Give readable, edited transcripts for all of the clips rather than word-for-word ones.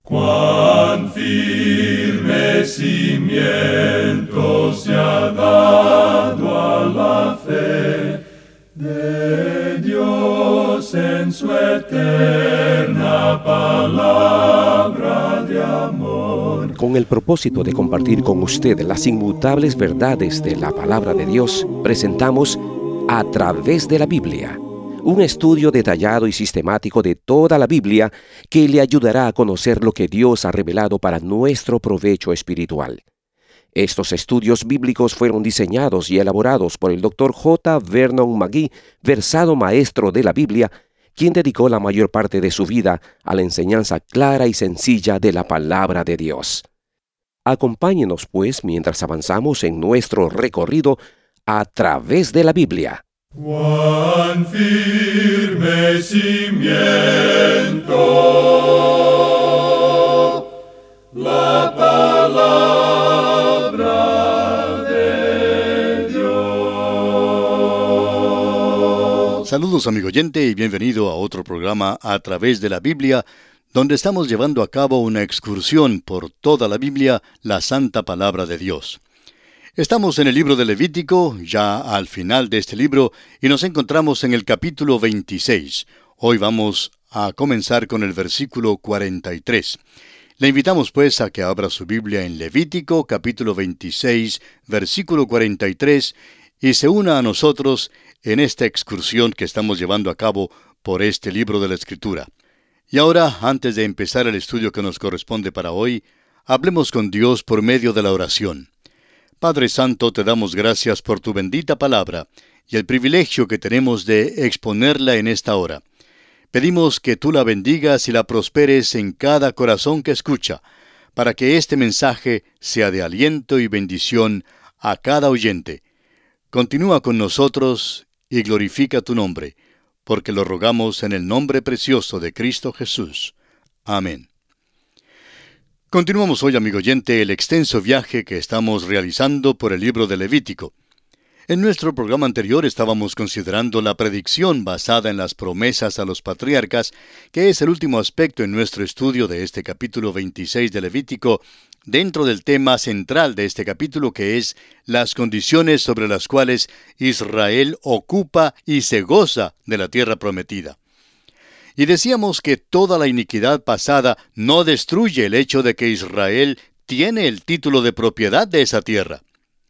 Cuán firme cimiento se ha dado a la fe de Dios en su eterna palabra de amor. Con el propósito de compartir con usted las inmutables verdades de la palabra de Dios, presentamos A Través de la Biblia, un estudio detallado y sistemático de toda la Biblia que le ayudará a conocer lo que Dios ha revelado para nuestro provecho espiritual. Estos estudios bíblicos fueron diseñados y elaborados por el Dr. J. Vernon McGee, versado maestro de la Biblia, quien dedicó la mayor parte de su vida a la enseñanza clara y sencilla de la palabra de Dios. Acompáñenos, pues, mientras avanzamos en nuestro recorrido a través de la Biblia. Cuán firme cimiento la palabra de Dios. Saludos, amigo oyente, y bienvenido a otro programa A Través de la Biblia, donde estamos llevando a cabo una excursión por toda la Biblia, la Santa Palabra de Dios. Estamos en el libro de Levítico, ya al final de este libro, y nos encontramos en el capítulo 26. Hoy vamos a comenzar con el versículo 43. Le invitamos pues a que abra su Biblia en Levítico, capítulo 26, versículo 43, y se una a nosotros en esta excursión que estamos llevando a cabo por este libro de la Escritura. Y ahora, antes de empezar el estudio que nos corresponde para hoy, hablemos con Dios por medio de la oración. Padre Santo, te damos gracias por tu bendita palabra y el privilegio que tenemos de exponerla en esta hora. Pedimos que tú la bendigas y la prosperes en cada corazón que escucha, para que este mensaje sea de aliento y bendición a cada oyente. Continúa con nosotros y glorifica tu nombre, porque lo rogamos en el nombre precioso de Cristo Jesús. Amén. Continuamos hoy, amigo oyente, el extenso viaje que estamos realizando por el libro de Levítico. En nuestro programa anterior estábamos considerando la predicción basada en las promesas a los patriarcas, que es el último aspecto en nuestro estudio de este capítulo 26 de Levítico, dentro del tema central de este capítulo, que es las condiciones sobre las cuales Israel ocupa y se goza de la tierra prometida. Y decíamos que toda la iniquidad pasada no destruye el hecho de que Israel tiene el título de propiedad de esa tierra.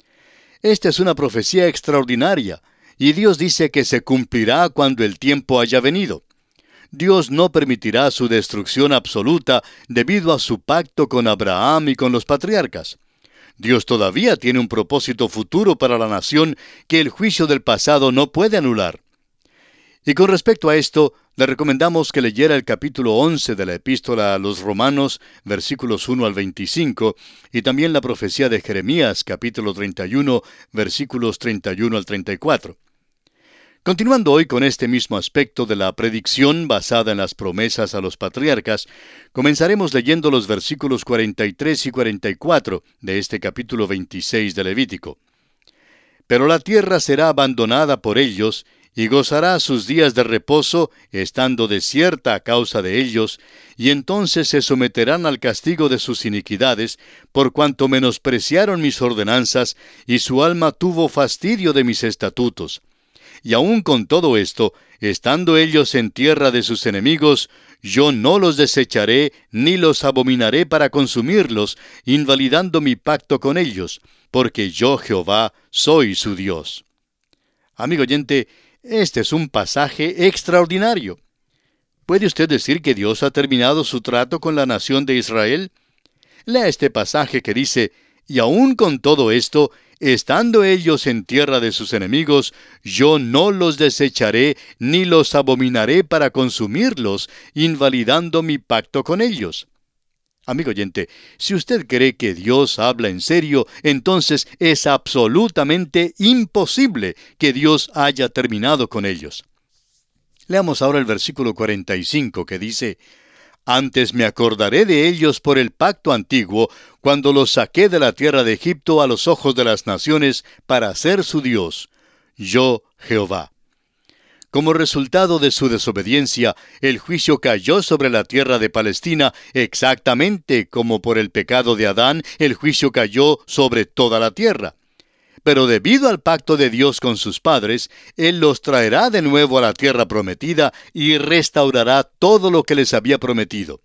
Esta es una profecía extraordinaria, y Dios dice que se cumplirá cuando el tiempo haya venido. Dios no permitirá su destrucción absoluta debido a su pacto con Abraham y con los patriarcas. Dios todavía tiene un propósito futuro para la nación que el juicio del pasado no puede anular. Y con respecto a esto, le recomendamos que leyera el capítulo 11 de la Epístola a los Romanos, versículos 1 al 25, y también la profecía de Jeremías, capítulo 31, versículos 31 al 34. Continuando hoy con este mismo aspecto de la predicción basada en las promesas a los patriarcas, comenzaremos leyendo los versículos 43 y 44 de este capítulo 26 de Levítico. Pero la tierra será abandonada por ellos, y gozará sus días de reposo, estando desierta a causa de ellos, y entonces se someterán al castigo de sus iniquidades, por cuanto menospreciaron mis ordenanzas, y su alma tuvo fastidio de mis estatutos. Y aun con todo esto, estando ellos en tierra de sus enemigos, yo no los desecharé, ni los abominaré para consumirlos, invalidando mi pacto con ellos, porque yo, Jehová, soy su Dios. Amigo oyente, este es un pasaje extraordinario. ¿Puede usted decir que Dios ha terminado su trato con la nación de Israel? Lea este pasaje que dice, y aun con todo esto, estando ellos en tierra de sus enemigos, yo no los desecharé, ni los abominaré para consumirlos, invalidando mi pacto con ellos. Amigo oyente, si usted cree que Dios habla en serio, entonces es absolutamente imposible que Dios haya terminado con ellos. Leamos ahora el versículo 45 que dice, Antes me acordaré de ellos por el pacto antiguo, cuando los saqué de la tierra de Egipto a los ojos de las naciones para ser su Dios. Yo, Jehová. Como resultado de su desobediencia, el juicio cayó sobre la tierra de Palestina, exactamente como por el pecado de Adán, el juicio cayó sobre toda la tierra. Pero debido al pacto de Dios con sus padres, Él los traerá de nuevo a la tierra prometida y restaurará todo lo que les había prometido.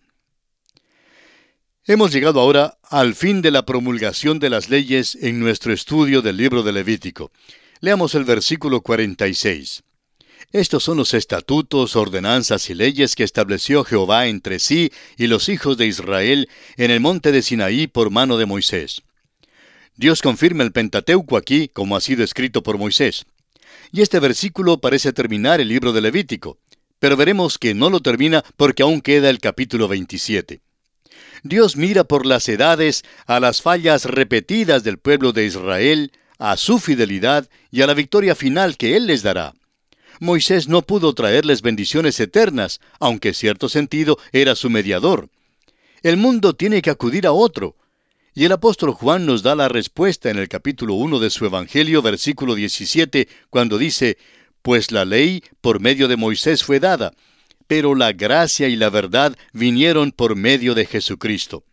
Hemos llegado ahora al fin de la promulgación de las leyes en nuestro estudio del libro de Levítico. Leamos el versículo 46. Estos son los estatutos, ordenanzas y leyes que estableció Jehová entre sí y los hijos de Israel en el monte de Sinaí por mano de Moisés. Dios confirma el Pentateuco aquí, como ha sido escrito por Moisés. Y este versículo parece terminar el libro de Levítico, pero veremos que no lo termina porque aún queda el capítulo 27. Dios mira por las edades a las fallas repetidas del pueblo de Israel, a su fidelidad y a la victoria final que Él les dará. Moisés no pudo traerles bendiciones eternas, aunque en cierto sentido era su mediador. El mundo tiene que acudir a otro. Y el apóstol Juan nos da la respuesta en el capítulo 1 de su Evangelio, versículo 17, cuando dice, «Pues la ley por medio de Moisés fue dada, pero la gracia y la verdad vinieron por medio de Jesucristo».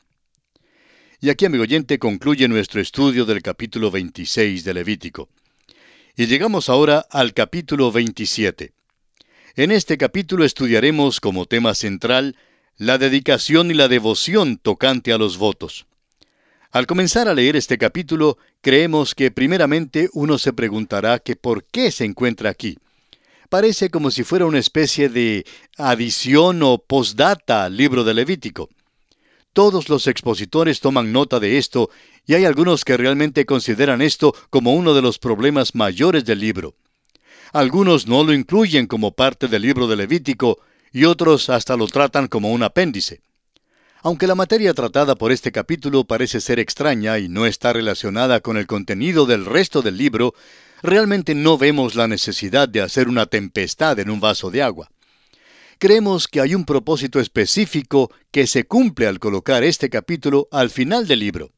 Y aquí, amigo oyente, concluye nuestro estudio del capítulo 26 de Levítico. Y llegamos ahora al capítulo 27. En este capítulo estudiaremos como tema central la dedicación y la devoción tocante a los votos. Al comenzar a leer este capítulo, creemos que primeramente uno se preguntará que por qué se encuentra aquí. Parece como si fuera una especie de adición o postdata al libro de Levítico. Todos los expositores toman nota de esto, y hay algunos que realmente consideran esto como uno de los problemas mayores del libro. Algunos no lo incluyen como parte del libro de Levítico, y otros hasta lo tratan como un apéndice. Aunque la materia tratada por este capítulo parece ser extraña y no está relacionada con el contenido del resto del libro, realmente no vemos la necesidad de hacer una tempestad en un vaso de agua. Creemos que hay un propósito específico que se cumple al colocar este capítulo al final del libro.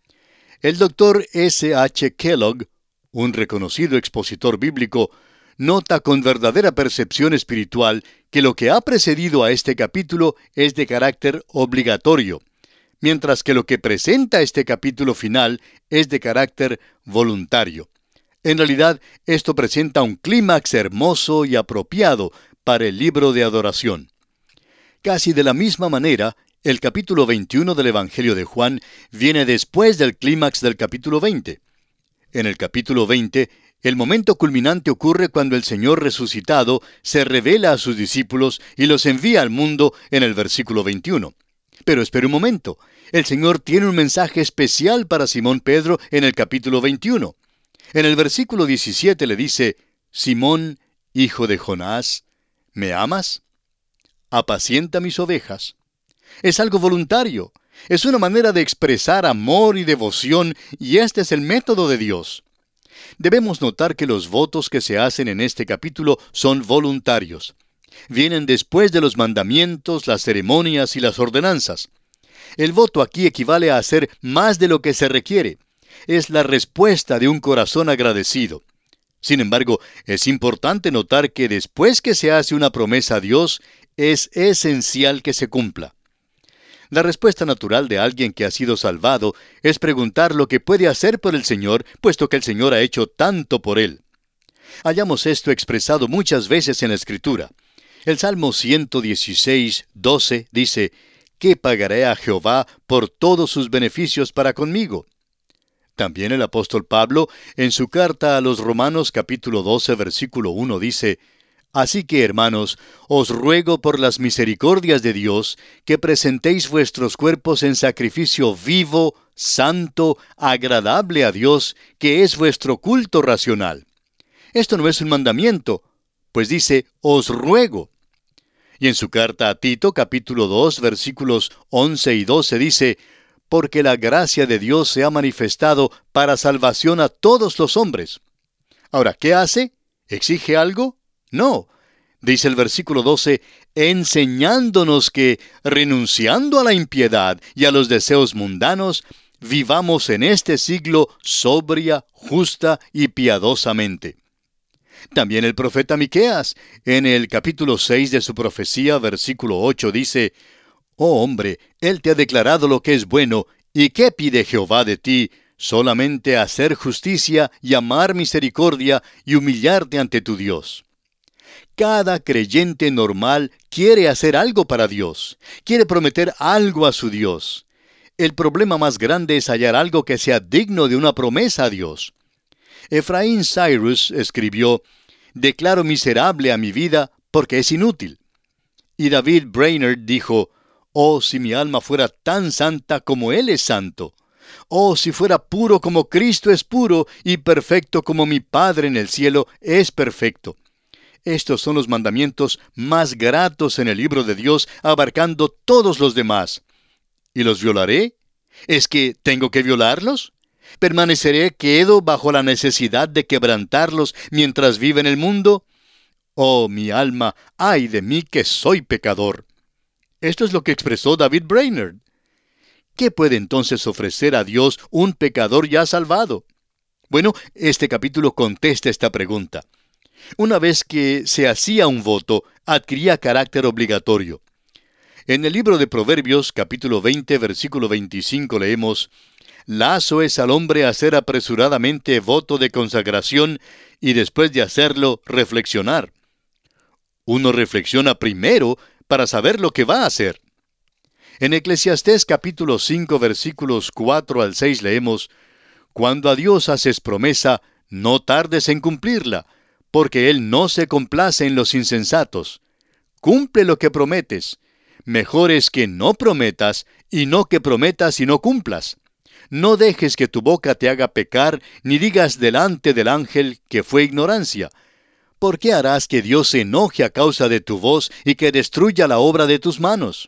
El doctor S. H. Kellogg, un reconocido expositor bíblico, nota con verdadera percepción espiritual que lo que ha precedido a este capítulo es de carácter obligatorio, mientras que lo que presenta este capítulo final es de carácter voluntario. En realidad, esto presenta un clímax hermoso y apropiado para el libro de adoración. Casi de la misma manera, el capítulo 21 del Evangelio de Juan viene después del clímax del capítulo 20. En el capítulo 20, el momento culminante ocurre cuando el Señor resucitado se revela a sus discípulos y los envía al mundo en el versículo 21. Pero espere un momento, el Señor tiene un mensaje especial para Simón Pedro en el capítulo 21. En el versículo 17 le dice, «Simón, hijo de Jonás, ¿me amas? Apacienta mis ovejas». Es algo voluntario. Es una manera de expresar amor y devoción, y este es el método de Dios. Debemos notar que los votos que se hacen en este capítulo son voluntarios. Vienen después de los mandamientos, las ceremonias y las ordenanzas. El voto aquí equivale a hacer más de lo que se requiere. Es la respuesta de un corazón agradecido. Sin embargo, es importante notar que después que se hace una promesa a Dios, es esencial que se cumpla. La respuesta natural de alguien que ha sido salvado es preguntar lo que puede hacer por el Señor, puesto que el Señor ha hecho tanto por él. Hallamos esto expresado muchas veces en la Escritura. El Salmo 116, 12 dice, «¿Qué pagaré a Jehová por todos sus beneficios para conmigo?». También el apóstol Pablo, en su carta a los Romanos capítulo 12, versículo 1, dice, «Así que, hermanos, os ruego por las misericordias de Dios, que presentéis vuestros cuerpos en sacrificio vivo, santo, agradable a Dios, que es vuestro culto racional». Esto no es un mandamiento, pues dice, «os ruego». Y en su carta a Tito, capítulo 2, versículos 11 y 12, dice, «Porque la gracia de Dios se ha manifestado para salvación a todos los hombres». Ahora, ¿qué hace? ¿Exige algo? No. Dice el versículo 12, enseñándonos que, renunciando a la impiedad y a los deseos mundanos, vivamos en este siglo sobria, justa y piadosamente. También el profeta Miqueas, en el capítulo 6 de su profecía, versículo 8, dice: «Oh hombre, él te ha declarado lo que es bueno, ¿y qué pide Jehová de ti? Solamente hacer justicia y amar misericordia y humillarte ante tu Dios». Cada creyente normal quiere hacer algo para Dios, quiere prometer algo a su Dios. El problema más grande es hallar algo que sea digno de una promesa a Dios. Efraín Cyrus escribió: «Declaro miserable a mi vida porque es inútil». Y David Brainerd dijo: «Oh, si mi alma fuera tan santa como Él es santo. Oh, si fuera puro como Cristo es puro y perfecto como mi Padre en el cielo es perfecto». Estos son los mandamientos más gratos en el libro de Dios, abarcando todos los demás. ¿Y los violaré? ¿Es que tengo que violarlos? ¿Permaneceré quedo bajo la necesidad de quebrantarlos mientras vive en el mundo? Oh, mi alma, ay de mí que soy pecador. Esto es lo que expresó David Brainerd. ¿Qué puede entonces ofrecer a Dios un pecador ya salvado? Bueno, este capítulo contesta esta pregunta. Una vez que se hacía un voto, adquiría carácter obligatorio. En el libro de Proverbios, capítulo 20, versículo 25, leemos: «Lazo es al hombre hacer apresuradamente voto de consagración y después de hacerlo, reflexionar». Uno reflexiona primero para saber lo que va a hacer. En Eclesiastés capítulo 5, versículos 4 al 6 leemos: «Cuando a Dios haces promesa, no tardes en cumplirla, porque Él no se complace en los insensatos. Cumple lo que prometes. Mejor es que no prometas, y no que prometas y no cumplas. No dejes que tu boca te haga pecar, ni digas delante del ángel que fue ignorancia. ¿Por qué harás que Dios se enoje a causa de tu voz y que destruya la obra de tus manos?».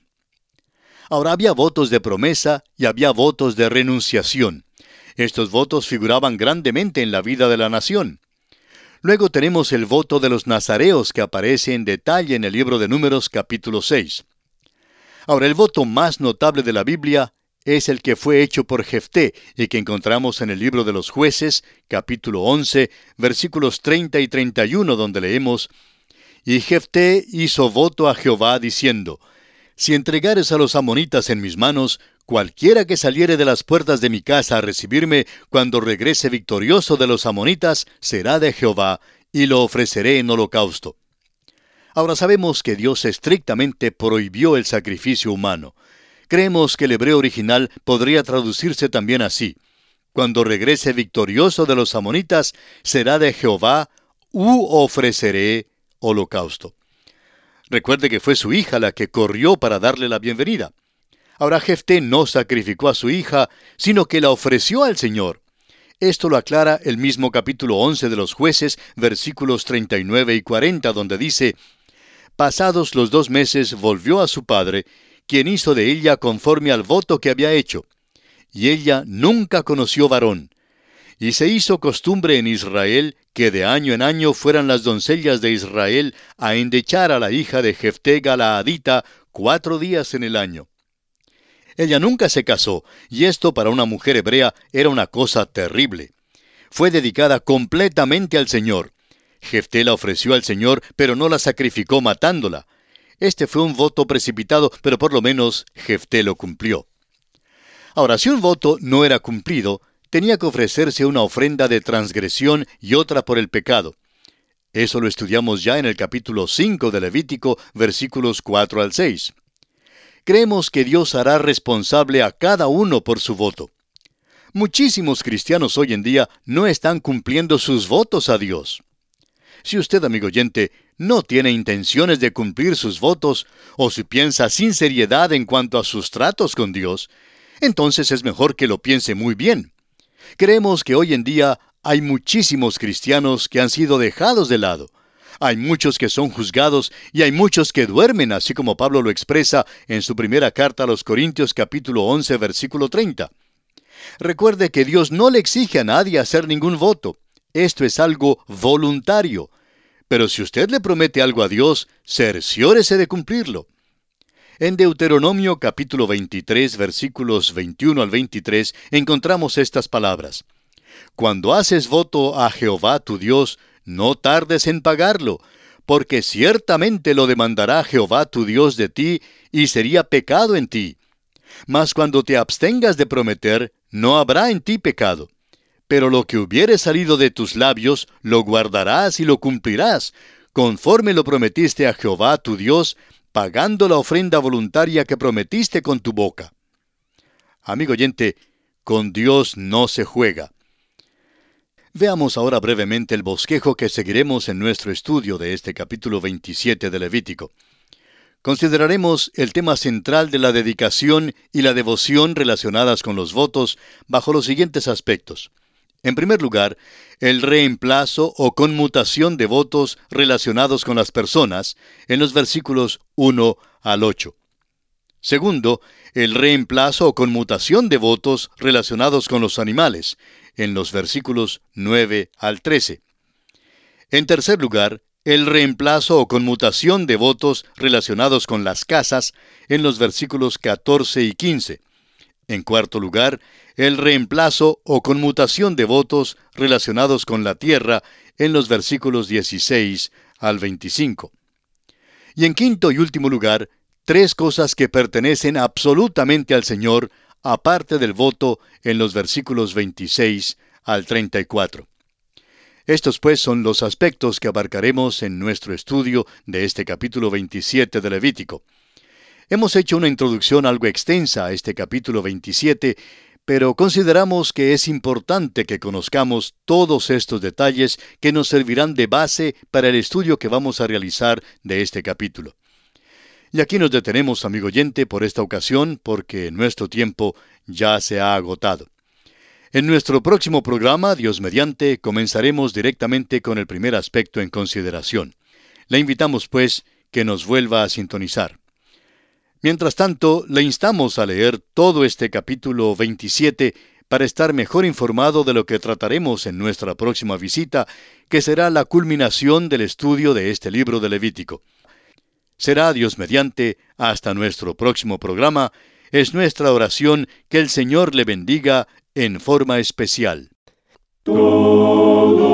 Ahora había votos de promesa y había votos de renunciación. Estos votos figuraban grandemente en la vida de la nación. Luego tenemos el voto de los nazareos que aparece en detalle en el libro de Números capítulo 6. Ahora, el voto más notable de la Biblia es el que fue hecho por Jefté y que encontramos en el libro de los Jueces, capítulo 11, versículos 30 y 31, donde leemos: «Y Jefté hizo voto a Jehová diciendo: Si entregares a los amonitas en mis manos, cualquiera que saliere de las puertas de mi casa a recibirme cuando regrese victorioso de los amonitas, será de Jehová, y lo ofreceré en holocausto». Ahora sabemos que Dios estrictamente prohibió el sacrificio humano. Creemos que el hebreo original podría traducirse también así: «Cuando regrese victorioso de los amonitas, será de Jehová, u ofreceré holocausto». Recuerde que fue su hija la que corrió para darle la bienvenida. Ahora, Jefté no sacrificó a su hija, sino que la ofreció al Señor. Esto lo aclara el mismo capítulo 11 de los Jueces, versículos 39 y 40, donde dice: «Pasados los 2 meses volvió a su padre, quien hizo de ella conforme al voto que había hecho. Y ella nunca conoció varón. Y se hizo costumbre en Israel que de año en año fueran las doncellas de Israel a endechar a la hija de Jefté Galaadita 4 días en el año». Ella nunca se casó, y esto para una mujer hebrea era una cosa terrible. Fue dedicada completamente al Señor. Jefté la ofreció al Señor, pero no la sacrificó matándola. Este fue un voto precipitado, pero por lo menos Jefté lo cumplió. Ahora, si un voto no era cumplido, tenía que ofrecerse una ofrenda de transgresión y otra por el pecado. Eso lo estudiamos ya en el capítulo 5 de Levítico, versículos 4 al 6. Creemos que Dios hará responsable a cada uno por su voto. Muchísimos cristianos hoy en día no están cumpliendo sus votos a Dios. Si usted, amigo oyente, no tiene intenciones de cumplir sus votos, o si piensa sin seriedad en cuanto a sus tratos con Dios, entonces es mejor que lo piense muy bien. Creemos que hoy en día hay muchísimos cristianos que han sido dejados de lado. Hay muchos que son juzgados y hay muchos que duermen, así como Pablo lo expresa en su primera carta a los Corintios capítulo 11, versículo 30. Recuerde que Dios no le exige a nadie hacer ningún voto. Esto es algo voluntario. Pero si usted le promete algo a Dios, cerciórese de cumplirlo. En Deuteronomio capítulo 23, versículos 21 al 23, encontramos estas palabras: «Cuando haces voto a Jehová tu Dios, no tardes en pagarlo, porque ciertamente lo demandará Jehová tu Dios de ti, y sería pecado en ti. Mas cuando te abstengas de prometer, no habrá en ti pecado. Pero lo que hubiere salido de tus labios, lo guardarás y lo cumplirás, conforme lo prometiste a Jehová tu Dios, pagando la ofrenda voluntaria que prometiste con tu boca. Amigo oyente, con Dios no se juega. Veamos ahora brevemente el bosquejo que seguiremos en nuestro estudio de este capítulo 27 de Levítico. Consideraremos el tema central de la dedicación y la devoción relacionadas con los votos bajo los siguientes aspectos. En primer lugar, el reemplazo o conmutación de votos relacionados con las personas, en los versículos 1 al 8. Segundo, el reemplazo o conmutación de votos relacionados con los animales, en los versículos 9 al 13. En tercer lugar, el reemplazo o conmutación de votos relacionados con las casas, en los versículos 14 y 15. En cuarto lugar, el reemplazo o conmutación de votos relacionados con la tierra, en los versículos 16 al 25. Y en quinto y último lugar, tres cosas que pertenecen absolutamente al Señor, aparte del voto, en los versículos 26 al 34. Estos pues son los aspectos que abarcaremos en nuestro estudio de este capítulo 27 de Levítico. Hemos hecho una introducción algo extensa a este capítulo 27, pero consideramos que es importante que conozcamos todos estos detalles que nos servirán de base para el estudio que vamos a realizar de este capítulo. Y aquí nos detenemos, amigo oyente, por esta ocasión, porque nuestro tiempo ya se ha agotado. En nuestro próximo programa, Dios mediante, comenzaremos directamente con el primer aspecto en consideración. Le invitamos, pues, que nos vuelva a sintonizar. Mientras tanto, le instamos a leer todo este capítulo 27 para estar mejor informado de lo que trataremos en nuestra próxima visita, que será la culminación del estudio de este libro de Levítico. Será, Dios mediante, hasta nuestro próximo programa. Es nuestra oración que el Señor le bendiga en forma especial. Todo